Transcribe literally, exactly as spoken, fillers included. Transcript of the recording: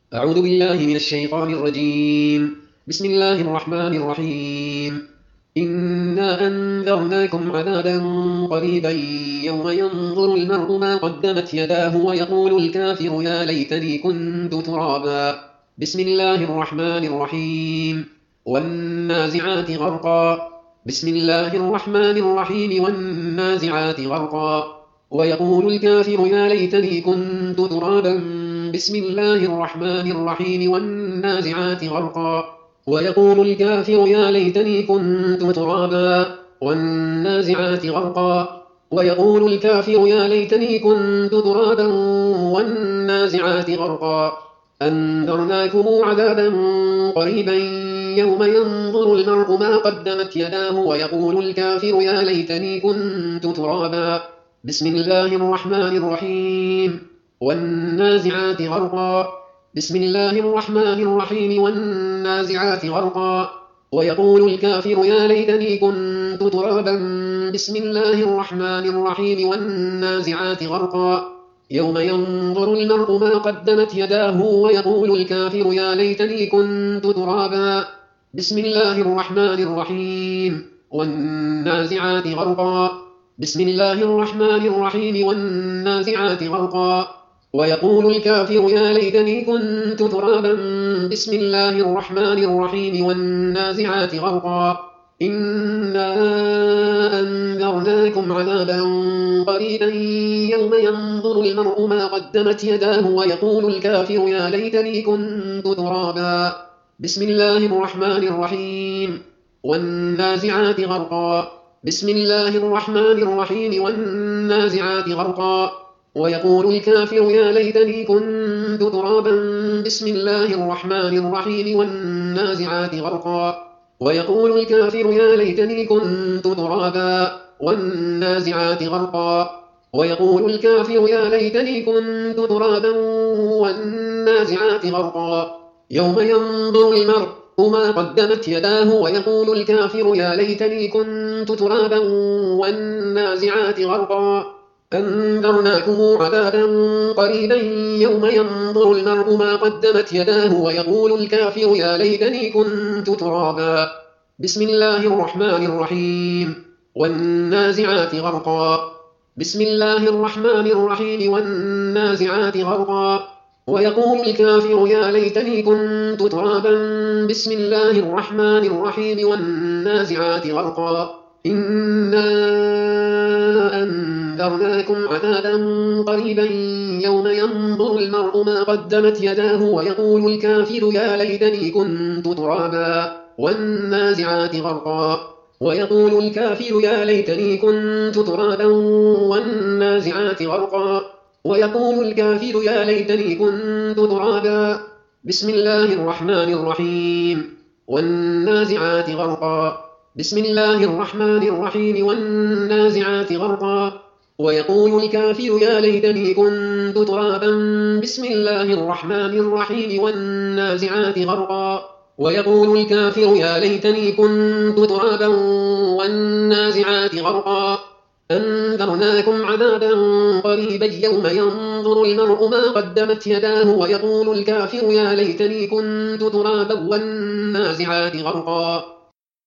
أعوذ بالله من الشيطان الرجيم. بسم الله الرحمن الرحيم. إنا أنذرناكم عذابا قريبا يوم ينظر المرء ما قدمت يداه ويقول الكافر يا ليتني كنت ترابا. بسم الله الرحمن الرحيم. والنازعات غرقا. بسم الله الرحمن الرحيم. والنازعات غرقا. ويقول الكافر يا ليتني كنت ترابا. بسم الله الرحمن الرحيم. والنازعات غرقا. ويقول الكافر يا ليتني كنت ترابا. والنازعات غرقا. ويقول الكافر يا ليتني كنت ترابا. والنازعات غرقا. أنذرناكم عذابا قريبا يوم ينظر المرء ما قدمت يداه ويقول الكافر يا ليتني كنت ترابا. بسم الله الرحمن الرحيم. والنازعات غرقا. بسم الله الرحمن الرحيم. والنازعات غرقا. ويقول الكافر يا ليتني كنت ترابا. بسم الله الرحمن الرحيم. والنازعات غرقا. يوم ينظر المرء ما قدمت يداه ويقول الكافر يا ليتني كنت ترابا. بسم الله الرحمن الرحيم. والنازعات غرقا. بسم الله الرحمن الرحيم. والنازعات غرقا. ويقول الكافر يا ليتني كنت ترابا. بسم الله الرحمن الرحيم. والنازعات غرقا. إنا أنذرناكم عذابا قريبا يوم ينظر المرء ما قدمت يداه ويقول الكافر يا ليتني كنت ترابا. بسم الله الرحمن الرحيم. والنازعات غرقا. بسم الله الرحمن الرحيم. والنازعات غرقا. ويقول الكافر يا ليتني كنت ترابا. بسم الله الرحمن الرحيم. والنازعات غرقا. ويقول الكافر يا ليتني كنت ترابا. والنازعات غرقا. ويقول الكافر يا ليتني كنت ترابا. والنازعات غرقا. يوم ينظر المرء ما قدمت يداه ويقول الكافر يا ليتني كنت ترابا. والنازعات غرقا. أنذرناكم عذابا قريبا يوم ينظر المرء ما قدمت يداه ويقول الكافر يا ليتني كنت ترابا. بسم الله الرحمن الرحيم. والنازعات غرقا. بسم الله الرحمن الرحيم. والنازعات غرقا. ويقول الكافر يا ليتني كنت ترابا. بسم الله الرحمن الرحيم. والنازعات غرقا. إنا أنذرناكم عذابا قريبا يوم ينظر المرء ما قدمت يداه ويقول الكافر يا ليتني كنت ترابا. والنازعات غرقا. ويقول الكافر يا ليتني كنت ترابا. والنازعات غرقا. ويقول الكافر يا ليتني كنت ترابا. بسم الله الرحمن الرحيم. والنازعات غرقا. بسم الله الرحمن الرحيم. والنازعات غرقا. ويقول الكافر يا ليتني كنت ترابا. بسم الله الرحمن الرحيم. والنازعات غرقا. ويقول الكافر يا ليتني كنت ترابا. والنازعات غرقا. أنذرناكم عذابا قريبا يوم ينظر المرء ما قدمت يداه ويقول الكافر يا ليتني كنت ترابا. والنازعات غرقا.